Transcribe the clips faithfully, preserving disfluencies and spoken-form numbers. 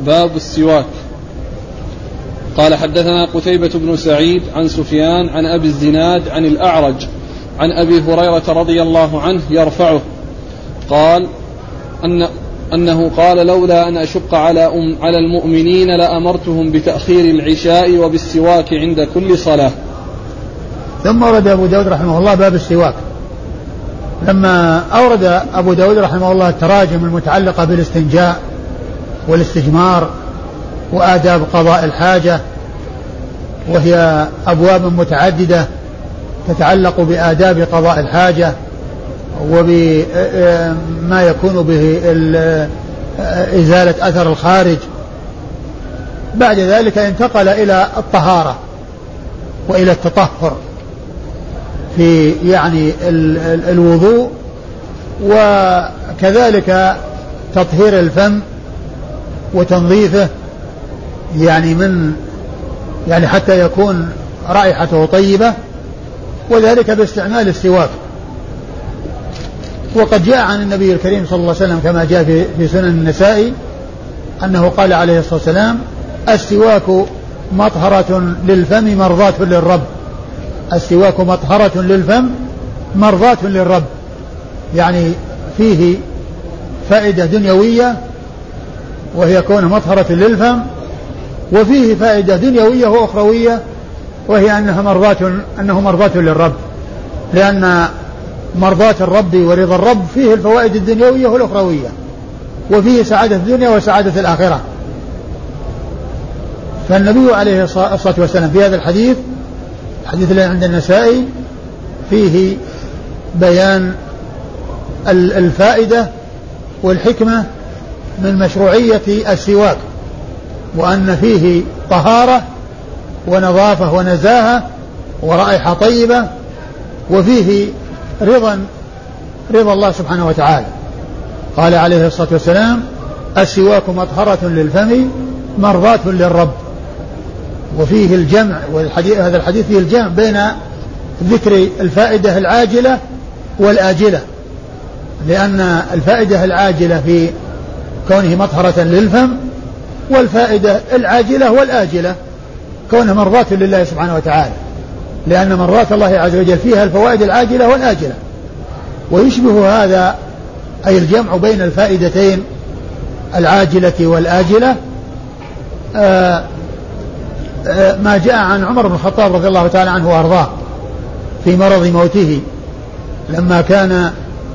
باب السواك. قال حدثنا قتيبة بن سعيد عن سفيان عن أبي الزناد عن الأعرج عن أبي هريرة رضي الله عنه يرفعه قال أن أنه قال لولا أن أشق على, أم على المؤمنين لأمرتهم بتأخير العشاء وبالسواك عند كل صلاة. ثم أورد أبو داود رحمه الله باب السواك. لما أورد أبو داود رحمه الله التراجم المتعلقة بالاستنجاء والاستجمار وآداب قضاء الحاجة، وهي أبواب متعددة تتعلق بآداب قضاء الحاجة وبما يكون به إزالة أثر الخارج، بعد ذلك انتقل إلى الطهارة وإلى التطهر في يعني الوضوء، وكذلك تطهير الفم وتنظيفه يعني من يعني حتى يكون رائحته طيبة، وذلك باستعمال السواك. وقد جاء عن النبي الكريم صلى الله عليه وسلم كما جاء في, في سنن النسائي أنه قال عليه الصلاة والسلام: السواك مطهرة للفم مرضاة للرب. السواك مطهرة للفم مرضاة للرب، يعني فيه فائدة دنيوية وهي كونه مطهرة للفم، وفيه فائدة دنيوية وأخروية وهي أنها مرضاة أنه مرضاة للرب، لأن مرضاة الرب ورضا الرب فيه الفوائد الدنيوية والأخروية، وفيه سعادة الدنيا وسعادة الآخرة. فالنبي عليه الصلاة والسلام في هذا الحديث، الحديث الذي عند النسائي، فيه بيان الفائدة والحكمة من مشروعية السواك، وأن فيه طهارة ونظافة ونزاهة ورائحة طيبة، وفيه رضا رضا الله سبحانه وتعالى. قال عليه الصلاة والسلام: السواك مطهرة للفم مرضاة للرب. وفيه الجمع، والحديث هذا الحديث فيه الجمع بين ذكر الفائدة العاجلة والآجلة، لأن الفائدة العاجلة في كونه مطهرة للفم، والفائدة العاجلة والآجلة كونه مرضاة لله سبحانه وتعالى، لأن مرضاة الله عز وجل فيها الفوائد العاجلة والآجلة. ويشبه هذا أي الجمع بين الفائدتين العاجلة والآجلة آآ آآ ما جاء عن عمر بن الخطاب رضي الله تعالى عنه وأرضاه في مرض موته، لما كان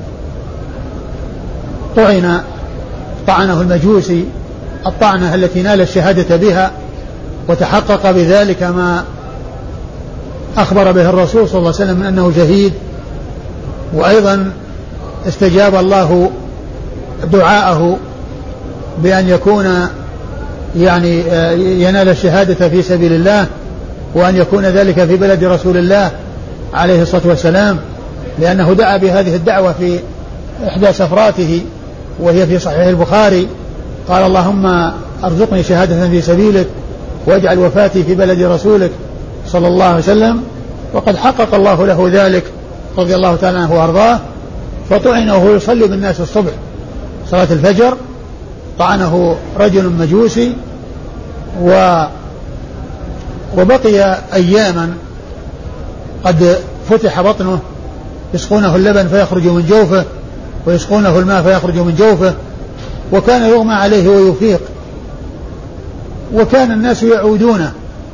طعن طعنه المجوسي الطعنة التي نال الشهادة بها، وتحقق بذلك ما أخبر به الرسول صلى الله عليه وسلم من أنه شهيد، وأيضا استجاب الله دعاءه بأن يكون يعني ينال الشهادة في سبيل الله، وأن يكون ذلك في بلد رسول الله عليه الصلاة والسلام، لأنه دعا بهذه الدعوة في إحدى سفراته وهي في صحيح البخاري، قال: اللهم ارزقني شهادة في سبيلك واجعل وفاتي في بلد رسولك صلى الله عليه وسلم. وقد حقق الله له ذلك رضي الله تعالى عنه وارضاه، فطعن وهو يصلي بالناس الصبح صلاة الفجر، طعنه رجل مجوسي، و وبقي أياما قد فتح بطنه، يسقونه اللبن فيخرج من جوفه ويسقونه الماء فيخرج من جوفه، وكان يغمى عليه ويفيق، وكان الناس يعودونه.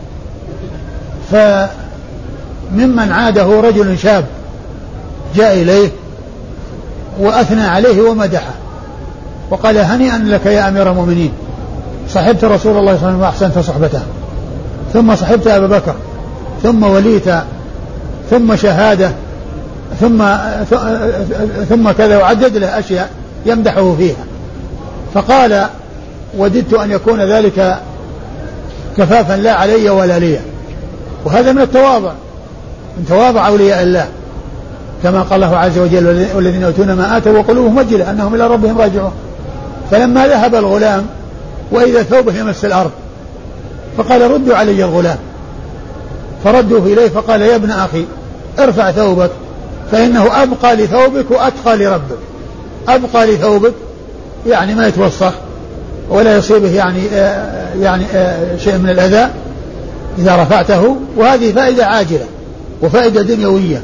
فممن عاده رجل شاب جاء إليه وأثنى عليه ومدحه وقال: هنيئا لك يا أمير المؤمنين، صحبت رسول الله صلى الله عليه وسلم وأحسنت صحبته، ثم صحبت أبا بكر، ثم وليت، ثم شهادة، ثم ثم كذا، وعدد له أشياء يمدحه فيها. فقال: وددت أن يكون ذلك كفافا لا علي ولا لي. وهذا من التواضع، من تواضع أولياء الله، كما قال الله عز وجل: والذين يؤتون ما آتوا وقلوبهم وجلة أنهم إلى ربهم راجعون. فلما ذهب الغلام وإذا ثوبه يمس الأرض، فقال: ردوا علي الغلام. فردوه إليه فقال: يا ابن أخي ارفع ثوبك فإنه أبقى لثوبك وأتقى لربك. أبقى لثوبك يعني ما يتوسخ، ولا يصيبه يعني يعني شيء من الأذى إذا رفعته. وهذه فائدة عاجلة وفائدة دنيوية.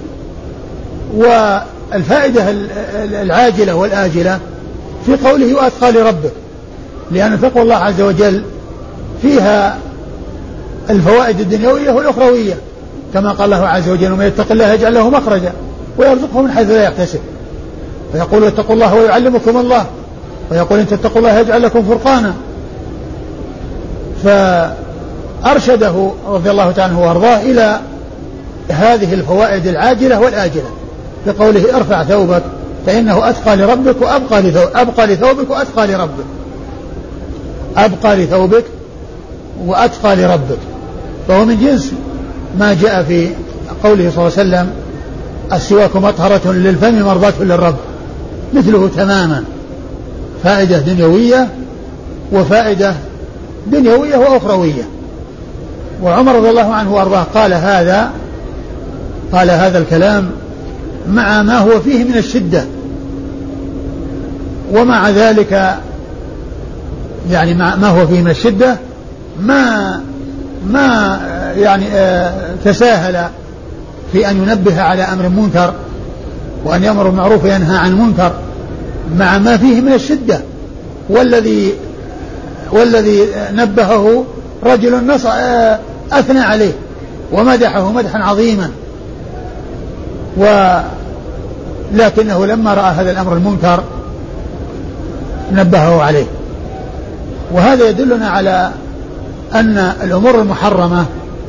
والفائدة العاجلة والآجلة في قوله وأتقى لربك، لأن تقوى الله عز وجل فيها الفوائد الدنيوية والأخروية، كما قال الله عز وجل ومن يتق الله يجعل له مخرجا ويرزقه من حيث لا يحتسب، ويقول اتقوا الله ويعلمكم الله، ويقول إن تتقوا الله يجعل لكم فرقانا. فأرشده رضي الله تعالى عنه وأرضاه إلى هذه الفوائد العاجلة والآجلة بقوله ارفع ثوبك فإنه أتقى لربك وأبقى لثوبك، أبقى لثوبك وأتقى لربك، أبقى لثوبك وأتقى لربك، فهو من جنس ما جاء في قوله صلى الله عليه وسلم السواك مطهرة للفم مرضاة للرب، مثله تماما، فائدة دنيوية وفائدة دنيوية وأخروية. وعمر رضي الله عنه وأرضاه قال هذا قال هذا الكلام مع ما هو فيه من الشدة، ومع ذلك يعني مع ما هو فيه من الشدة ما ما يعني تساهل في أن ينبه على أمر منكر وأن يأمر بالمعروف وينهى عن المنكر مع ما فيه من الشدة. والذي والذي نبهه رجل نص أثنى عليه ومدحه مدحا عظيما، ولكنه لما رأى هذا الأمر المنكر نبهه عليه. وهذا يدلنا على أن الأمور المحرمة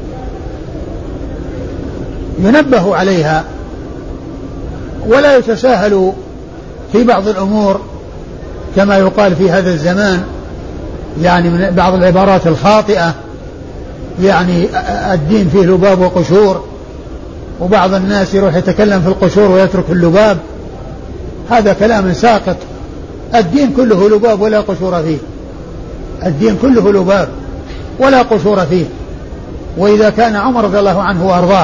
ينبه عليها ولا يتساهل في بعض الأمور كما يقال في هذا الزمان، يعني من بعض العبارات الخاطئة، يعني الدين فيه لباب وقشور، وبعض الناس يروح يتكلم في القشور ويترك اللباب. هذا كلام ساقط، الدين كله لباب ولا قشور فيه، الدين كله لباب ولا قشور فيه. وإذا كان عمر رضي الله عنه وأرضاه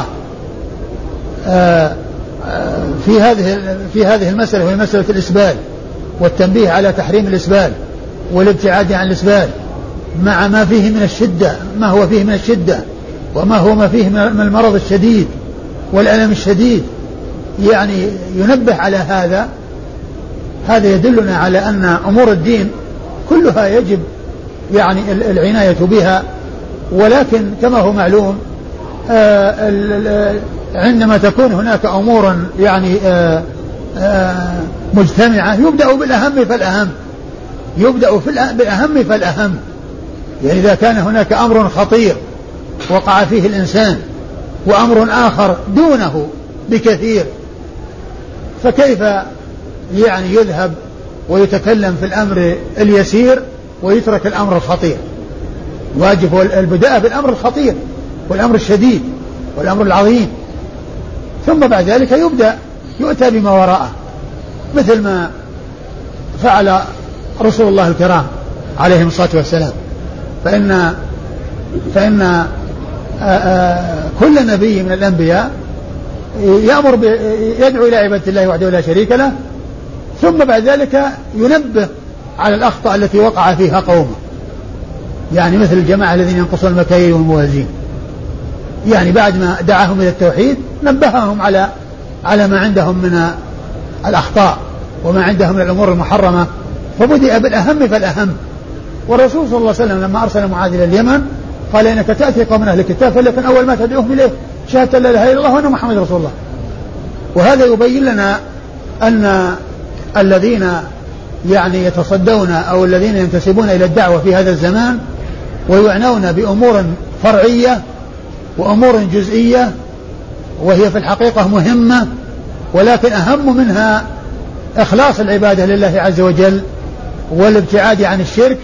في هذه في هذه المسألة وهي مسألة الإسبال والتنبيه على تحريم الإسبال والابتعاد عن الإسبال مع ما فيه من الشدة، ما هو فيه من الشدة وما هو ما فيه من المرض الشديد والألم الشديد، يعني ينبه على هذا. هذا يدلنا على أن أمور الدين كلها يجب يعني العناية بها، ولكن كما هو معلوم عندما تكون هناك أمور يعني مجتمعة يبدأ بالأهم فالأهم، يبدأ بالأهم فالأهم. يعني إذا كان هناك أمر خطير وقع فيه الإنسان وأمر آخر دونه بكثير، فكيف يعني يذهب ويتكلم في الأمر اليسير ويترك الأمر الخطير؟ واجب البداء بالأمر الخطير والأمر الشديد والأمر العظيم، ثم بعد ذلك يبدأ يؤتى بما وراءه، مثل ما فعل رسول الله الكرام عليهم الصلاة والسلام. فإن فإن آآ آآ كل نبي من الأنبياء يأمر يدعو إلى عبادة الله وحده لا شريك له، ثم بعد ذلك ينبه على الأخطاء التي وقع فيها قومه، يعني مثل الجماعة الذين ينقصون المكاييل والموازين، يعني بعد ما دعاهم إلى التوحيد نبههم على على ما عندهم من الأخطاء وما عندهم من الأمور المحرمة، فبدأ بالأهم فالأهم. والرسول صلى الله عليه وسلم لما أرسل معاذ إلى اليمن قال إنك تأتي قوم من أهل الكتاب فليكن أول ما تدعوهم إليه شهادة لا إله إلا الله وأن محمد رسول الله. وهذا يبين لنا أن الذين يعني يتصدون أو الذين ينتسبون إلى الدعوة في هذا الزمان ويعنون بأمور فرعية وأمور جزئية وهي في الحقيقة مهمة، ولكن أهم منها إخلاص العبادة لله عز وجل والابتعاد عن الشرك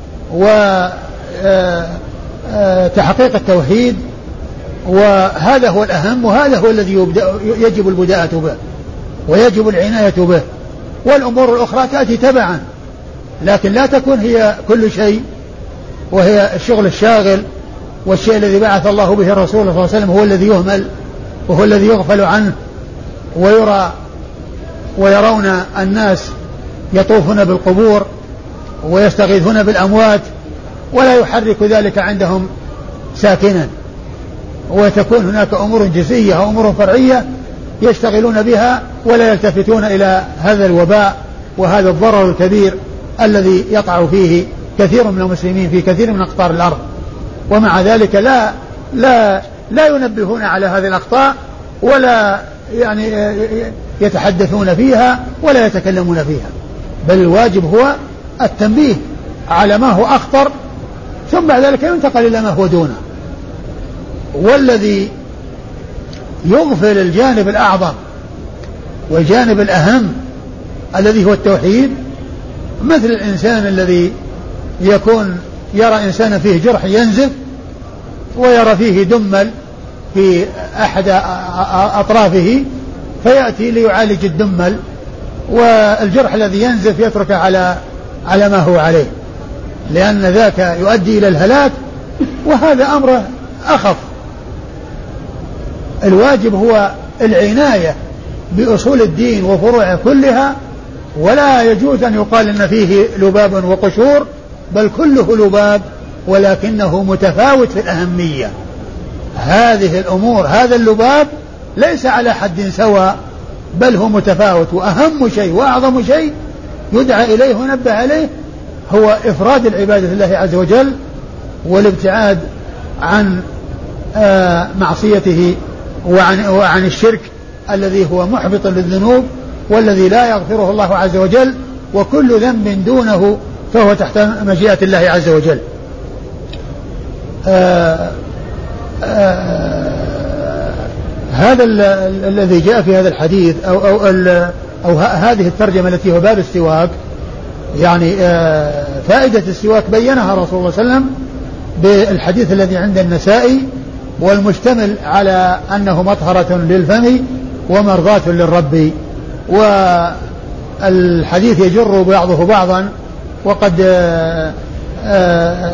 وتحقيق التوحيد، وهذا هو الأهم، وهذا هو الذي يجب البداءة به ويجب العناية به، والأمور الأخرى تأتي تبعا، لكن لا تكون هي كل شيء، وهي الشغل الشاغل والشيء الذي بعث الله به الرسول صلى الله عليه وسلم هو الذي يهمل وهو الذي يغفل عنه، ويرى ويرون الناس يطوفون بالقبور ويستغيثون بالأموات ولا يحرك ذلك عندهم ساكنا، وتكون هناك أمور جزئية وأمور فرعية يشتغلون بها ولا يلتفتون إلى هذا الوباء وهذا الضرر الكبير الذي يقع فيه كثير من المسلمين في كثير من أقطار الأرض. ومع ذلك لا لا لا ينبهون على هذه الأخطاء ولا يعني يتحدثون فيها ولا يتكلمون فيها، بل الواجب هو التنبيه على ما هو أخطر، ثم بعد ذلك ينتقل إلى ما هو دونه. والذي يغفل الجانب الأعظم والجانب الأهم الذي هو التوحيد، مثل الإنسان الذي يكون يرى إنسانا فيه جرح ينزف ويرى فيه دمل في أحد أطرافه، فيأتي ليعالج الدمل والجرح الذي ينزف يترك على على ما هو عليه، لأن ذاك يؤدي إلى الهلاك، وهذا أمر أخف. الواجب هو العناية بأصول الدين وفروعه كلها، ولا يجوز أن يقال إن فيه لباب وقشور، بل كله لباب ولكنه متفاوت في الأهمية. هذه الأمور هذا اللباب ليس على حد سواء، بل هو متفاوت، وأهم شيء وأعظم شيء يدعى إليه ونبه عليه هو إفراد العبادة لله عز وجل والابتعاد عن آه معصيته وعن, وعن الشرك الذي هو محبط للذنوب والذي لا يغفره الله عز وجل، وكل ذنب دونه فهو تحت مشيئة الله عز وجل. آه آه هذا الذي جاء في هذا الحديث أو, أو, أو هذه الترجمة التي هو باب السواك، يعني آه فائدة السواك بينها رسول الله صلى الله عليه وسلم بالحديث الذي عند النسائي، والمشتمل على أنه مطهرة للفم ومرضاة للرب. والحديث يجر بعضه بعضا، وقد آآ آآ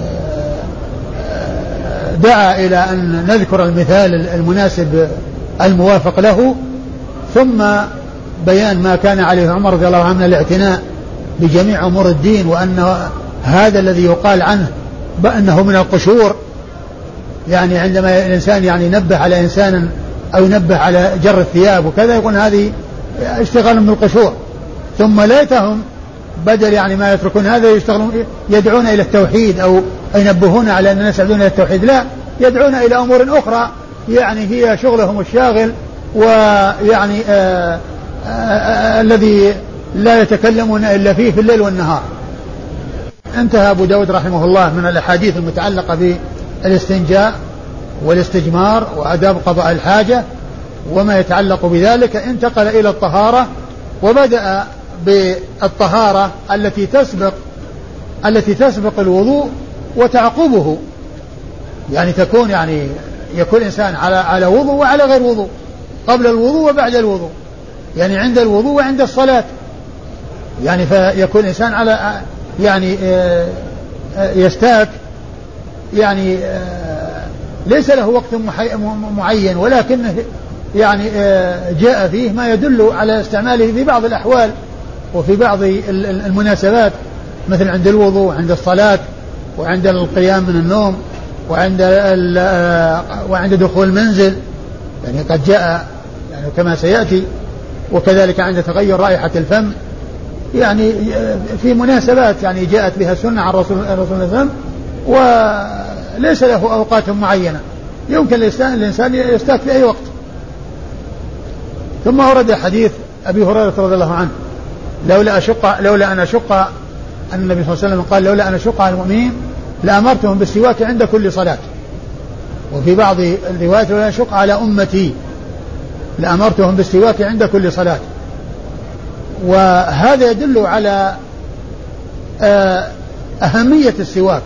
دعا إلى أن نذكر المثال المناسب الموافق له، ثم بيان ما كان عليه عمر رضي الله عنه من الاعتناء بجميع أمور الدين، وأن هذا الذي يقال عنه بأنه من القشور، يعني عندما الإنسان يعني ينبه على إنسان أو ينبه على جر الثياب وكذا يقول هذه اشتغال من القشور، ثم ليتهم بدل يعني ما يتركون هذا يشتغلون يدعون إلى التوحيد أو ينبهون على أن الناس يدعون إلى التوحيد، لا، يدعون إلى أمور أخرى يعني هي شغلهم الشاغل، ويعني آآ آآ الذي لا يتكلمون إلا فيه في الليل والنهار. انتهى أبو داود رحمه الله من الأحاديث المتعلقة بالاستنجاء والاستجمار وآداب قضاء الحاجة وما يتعلق بذلك، انتقل إلى الطهارة، وبدأ بالطهارة التي تسبق التي تسبق الوضوء وتعقبه، يعني تكون يعني يكون الإنسان على على وضوء وعلى غير وضوء، قبل الوضوء وبعد الوضوء، يعني عند الوضوء وعند الصلاة، يعني فيكون الإنسان على يعني يستاك، يعني ليس له وقت معين، ولكنه يعني جاء فيه ما يدل على استعماله في بعض الأحوال وفي بعض المناسبات، مثل عند الوضوء وعند الصلاة وعند القيام من النوم وعند وعند دخول المنزل، يعني قد جاء يعني كما سيأتي، وكذلك عند تغير رائحة الفم، يعني في مناسبات يعني جاءت بها السنة عن رسول الله صلى الله عليه وسلم، وليس له أوقات معينة، يمكن الإنسان يستاك في أي وقت. ثم ورد حديث أبي هريرة رضي الله عنه لولا أشق لولا أن أشق أن النبي صلى الله عليه وسلم قال لولا أن أشق على المؤمنين لأمرتهم بالسواك عند كل صلاة، وفي بعض الروايات لولا أشق على أمتي لأمرتهم بالسواك عند كل صلاة. وهذا يدل على أهمية السواك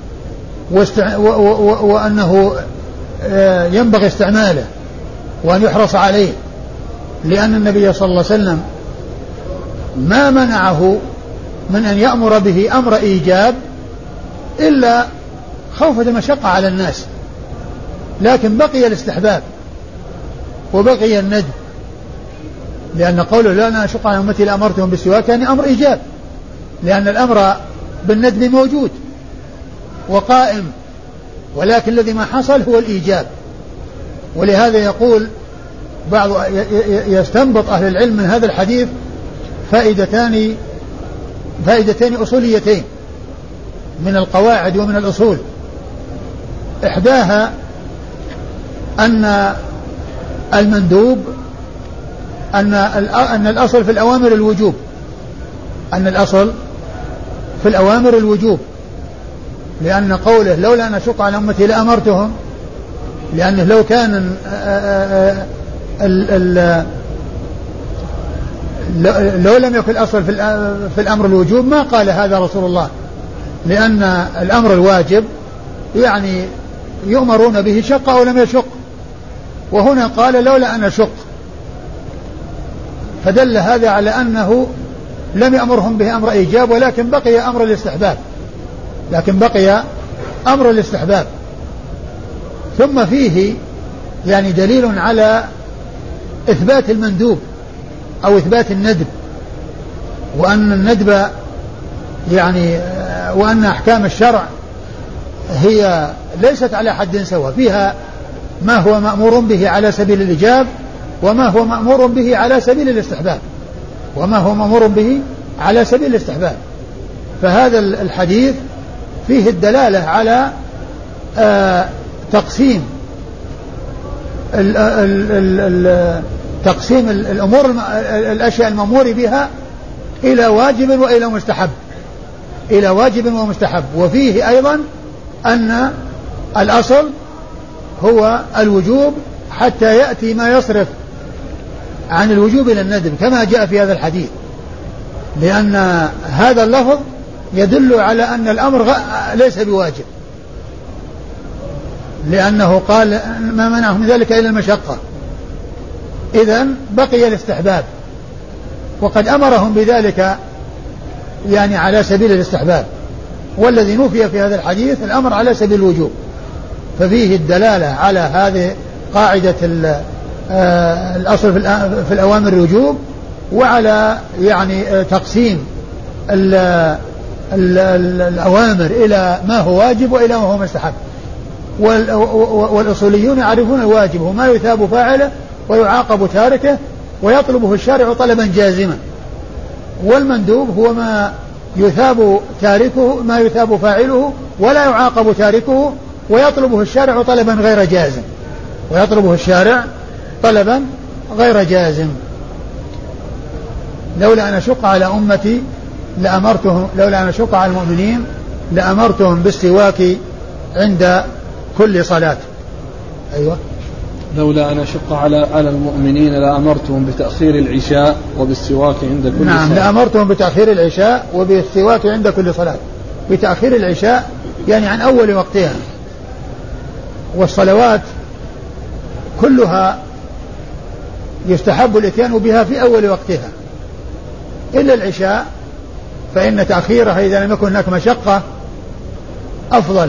وأنه ينبغي استعماله وأن يحرص عليه، لأن النبي صلى الله عليه وسلم ما منعه من أن يأمر به أمر إيجاب إلا خوف المشقة على الناس، لكن بقي الاستحباب وبقي الندب، لأن قوله لا أنا أشق على أمتي لأمرتهم بالسواك يعني أمر إيجاب، لأن الأمر بالندب موجود وقائم، ولكن الذي ما حصل هو الإيجاب. ولهذا يقول بعض يستنبط أهل العلم من هذا الحديث فائدتان فائدتين أصوليتين من القواعد ومن الأصول. إحداها أن المندوب أن أن الأصل في الأوامر الوجوب أن الأصل في الأوامر الوجوب لأن قوله لولا أن أشق على أمتي لأمرتهم، لأنه لو كان لو لم يكن الأصل في الأمر الوجوب ما قال هذا رسول الله، لأن الأمر الواجب يعني يؤمرون به شق أو لم يشق، وهنا قال لولا أن أشق، فدل هذا على أنه لم يأمرهم به أمر إيجاب، ولكن بقي أمر الاستحباب لكن بقي أمر الاستحباب. ثم فيه يعني دليل على إثبات المندوب أو إثبات الندب، وأن الندب يعني وأن أحكام الشرع هي ليست على حد سواء، فيها ما هو مأمور به على سبيل الإيجاب وما هو مأمور به على سبيل الاستحباب وما هو مأمور به على سبيل الاستحباب. فهذا الحديث فيه الدلالة على آه تقسيم ال ال ال ال تقسيم الأمور الأشياء المأمور بها إلى واجب وإلى مستحب إلى واجب ومستحب. وفيه أيضا أن الأصل هو الوجوب حتى يأتي ما يصرف عن الوجوب إلى الندب كما جاء في هذا الحديث، لأن هذا اللفظ يدل على أن الأمر ليس بواجب، لأنه قال ما منعهم من ذلك إلا المشقة، إذن بقي الاستحباب، وقد أمرهم بذلك يعني على سبيل الاستحباب، والذي نفي في هذا الحديث الأمر على سبيل الوجوب. ففيه الدلالة على هذه قاعدة الأصل في الأوامر الوجوب، وعلى يعني تقسيم ال ال ال الأوامر إلى ما هو واجب وإلى ما هو مستحب. والأصوليون يعرفون الواجب هو ما يثاب فاعله ويعاقب تاركه ويطلبه الشارع طلبا جازما، والمندوب هو ما يثاب تاركه ما يثاب فاعله ولا يعاقب تاركه ويطلبه الشارع طلبا غير جازم ويطلبه الشارع طلبا غير جازم. لولا أن أشق على أمتي لأمرتهم لولا أن أشق على المؤمنين لأمرتهم بالسواك عند كل صلاة. أيوة. لولا أن أشق على على المؤمنين لأمرتهم بتأخير العشاء وبالسواك عند كل نعم صلاة. لأمرتهم بتأخير العشاء وبالسواك عند كل صلاة. بتأخير العشاء يعني عن أول وقتها، والصلوات كلها يستحب الاتيان بها في أول وقتها إلا العشاء، فإن تأخيرها إذا لم يكن هناك مشقة أفضل.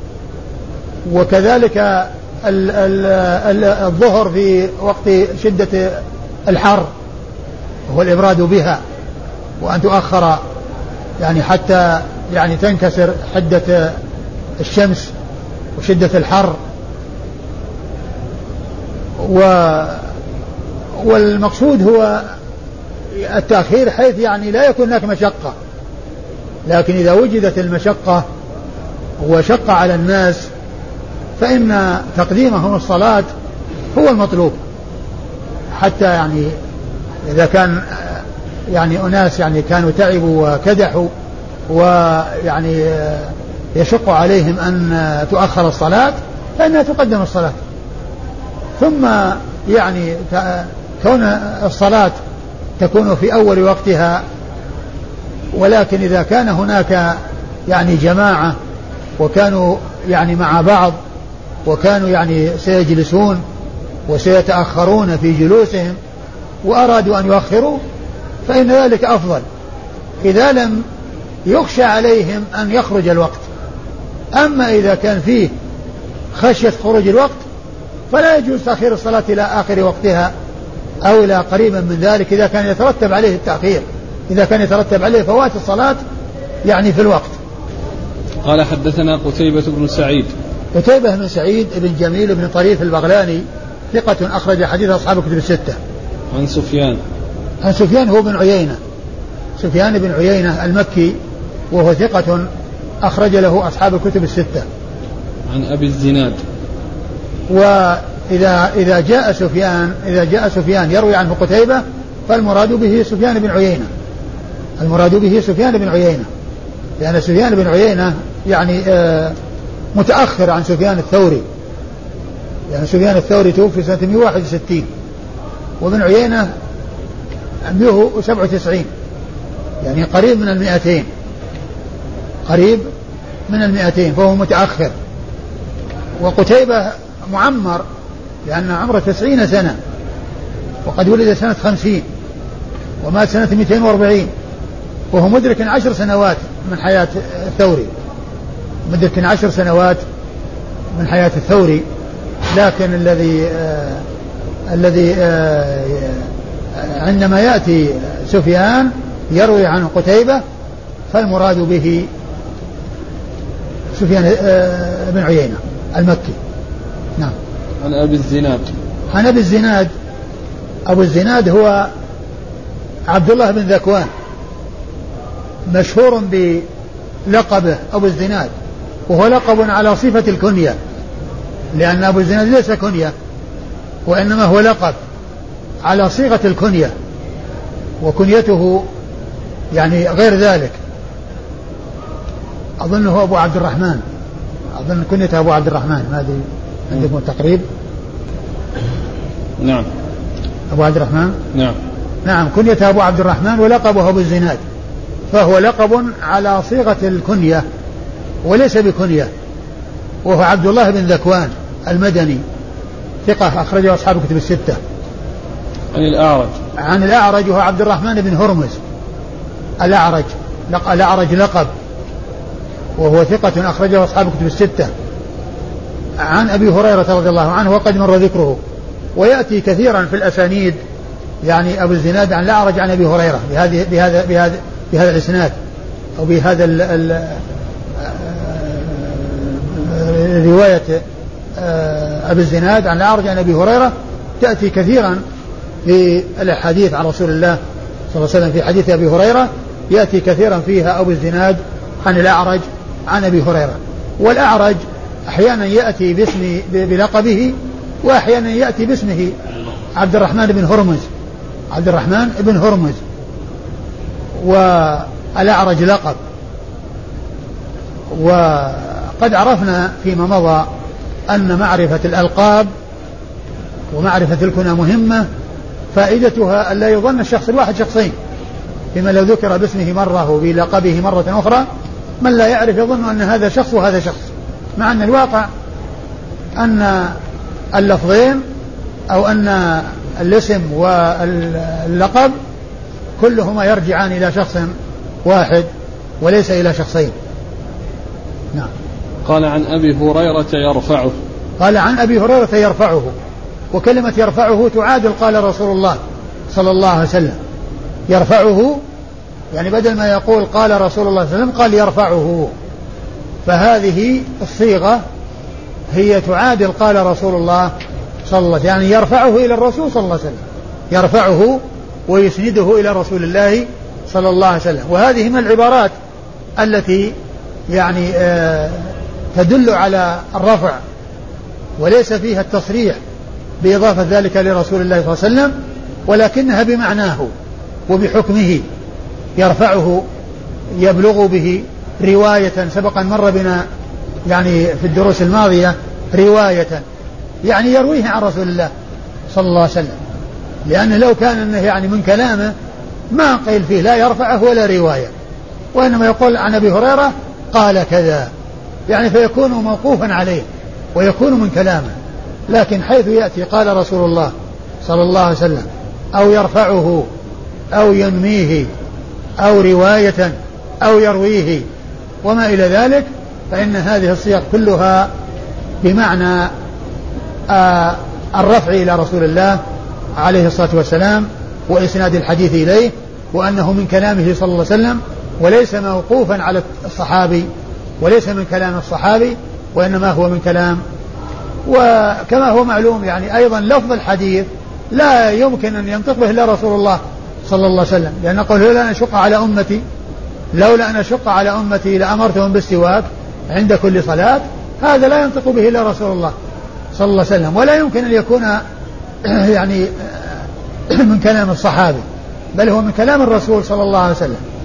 وكذلك ال ال ال الظهر في وقت شدة الحر هو الإبراد بها، وأن تؤخر يعني حتى يعني تنكسر حدة الشمس وشدة الحر. و والمقصود هو التأخير حيث يعني لا يكون هناك مشقة، لكن إذا وجدت المشقة وشق على الناس فإن تقديمهم الصلاة هو المطلوب، حتى يعني إذا كان يعني أناس يعني كانوا تعبوا وكدحوا ويعني يشق عليهم أن تؤخر الصلاة فإنها تقدم الصلاة. ثم يعني كون الصلاة تكون في أول وقتها، ولكن إذا كان هناك يعني جماعة وكانوا يعني مع بعض وكانوا يعني سيجلسون وسيتأخرون في جلوسهم وأرادوا أن يؤخروا فإن ذلك أفضل إذا لم يخشى عليهم أن يخرج الوقت. أما إذا كان فيه خشية خروج الوقت فلا يجوز تأخير الصلاة إلى آخر وقتها أو إلى قريبا من ذلك إذا كان يترتب عليه التأخير، إذا كان يترتب عليه فوات الصلاة يعني في الوقت. قال حدثنا قتيبة بن سعيد. قتيبة بن سعيد بن جميل بن طريف البغلاني ثقة أخرج حديث أصحاب الكتب الستة. عن سفيان. عن سفيان هو بن عيينة، سفيان بن عيينة المكي، وهو ثقة أخرج له أصحاب الكتب الستة. عن أبي الزناد. وإذا إذا جاء سفيان إذا جاء سفيان يروي عنه قتيبة فالمراد به سفيان بن عيينة، المراد به سفيان بن عيينة، لأن سفيان بن عيينة يعني آه متأخر عن سفيان الثوري، يعني سفيان الثوري توفي سنة مئة وواحد وستين وابن عيينة مئة وسبعة وتسعين، يعني قريب من المئتين، قريب من المئتين، فهو متأخر. وقتيبة معمر لأن عمره تسعين سنة، وقد ولد سنة خمسين ومات سنة مئتين وأربعين، وهو مدرك عشر سنوات من حياة الثوري، مدرك عشر سنوات من حياة الثوري. لكن الذي آه الذي آه عندما يأتي سفيان يروي عنه قتيبة فالمراد به سفيان آه بن عيينة المكي. نعم. عن أبي الزناد. عن أبي الزناد. أبو الزناد هو عبد الله بن ذكوان، مشهور بلقبه أبو الزناد، وهو لقب على صفة الكنية، لأن أبو الزناد ليس كنية وإنما هو لقب على صيغة الكنية، وكنيته يعني غير ذلك. أظنه أبو عبد الرحمن، أظن كنيته أبو عبد الرحمن، ما أدري عندكم تقريب. نعم. أبو عبد الرحمن. نعم. نعم كنيته أبو عبد الرحمن ولقبه أبو الزناد، فهو لقب على صيغة الكنية وليس بكنية. وهو عبد الله بن ذكوان المدني، ثقة أخرجه أصحاب الكتب الستة. عن الأعرج. عن الأعرج وهو عبد الرحمن بن هرمز الأعرج، الأعرج لقب، وهو ثقة أخرجه أصحاب الكتب الستة. عن أبي هريرة رضي الله عنه وقد مر ذكره، ويأتي كثيرا في الأسانيد يعني أبو الزناد عن الأعرج عن أبي هريرة بهذه بهذا بهذا بهذا الإسناد أو بهذا ال ال رواية أبي الزناد عن الأعرج عن أبي هريرة تأتي كثيرا في الحديث عن رسول الله صلى الله عليه وسلم. في حديث أبي هريرة يأتي كثيرا فيها أبو الزناد عن الأعرج عن أبي هريرة. والأعرج أحيانا يأتي باسم بلقبه، وأحيانا يأتي باسمه عبد الرحمن بن هرمز، عبد الرحمن بن هرمز، والأعرج لقب. وقد عرفنا فيما مضى أن معرفة الألقاب ومعرفة الكنى مهمة، فائدتها أن لا يظن الشخص الواحد شخصين، فيما لو ذكر باسمه مرة وبلقبه مرة أخرى من لا يعرف يظن أن هذا شخص وهذا شخص، مع أن الواقع أن اللفظين أو أن الاسم واللقب كلهما يرجعان إلى شخص واحد وليس إلى شخصين. نعم. قال عن أبي هريرة يرفعه. قال عن أبي هريرة يرفعه، وكلمة يرفعه تعادل قال رسول الله صلى الله عليه وسلم. يرفعه يعني بدل ما يقول قال رسول الله صلى الله عليه وسلم قال يرفعه، فهذه الصيغة هي تعادل قال رسول الله صلى الله عليه وسلم، يعني يرفعه إلى الرسول صلى الله عليه وسلم، يرفعه ويسنده إلى رسول الله صلى الله عليه وسلم. وهذه من العبارات التي يعني آه تدل على الرفع وليس فيها التصريح بإضافة ذلك لرسول الله صلى الله عليه وسلم، ولكنها بمعناه وبحكمه. يرفعه يبلغ به رواية، سبقا مر بنا يعني في الدروس الماضية رواية، يعني يرويه عن رسول الله صلى الله عليه وسلم، لأنه لو كان أنه يعني من كلامه ما قيل فيه لا يرفعه ولا رواية، وإنما يقول عن أبي هريرة قال كذا، يعني فيكون موقوفا عليه ويكون من كلامه. لكن حيث يأتي قال رسول الله صلى الله عليه وسلم أو يرفعه أو ينميه أو رواية أو يرويه وما إلى ذلك، فإن هذه الصيغ كلها بمعنى آه الرفع إلى رسول الله عليه الصلاة والسلام وإسناد الحديث إليه، وأنه من كلامه صلى الله عليه وسلم وليس موقوفا على الصحابي وليس من كلام الصحابي وإنما هو من كلام. وكما هو معلوم يعني أيضا لفظ الحديث لا يمكن أن ينطق به إلا رسول الله صلى الله عليه وسلم، لأن قوله لولا أن أشق على أمتي لولا أن أشق على أمتي لأمرتهم بالسواك عند كل صلاة، هذا لا ينطق به إلا رسول الله صلى الله عليه وسلم، ولا يمكن أن يكون يعني من كلام الصحابي، بل هو من كلام الرسول صلى الله عليه وسلم.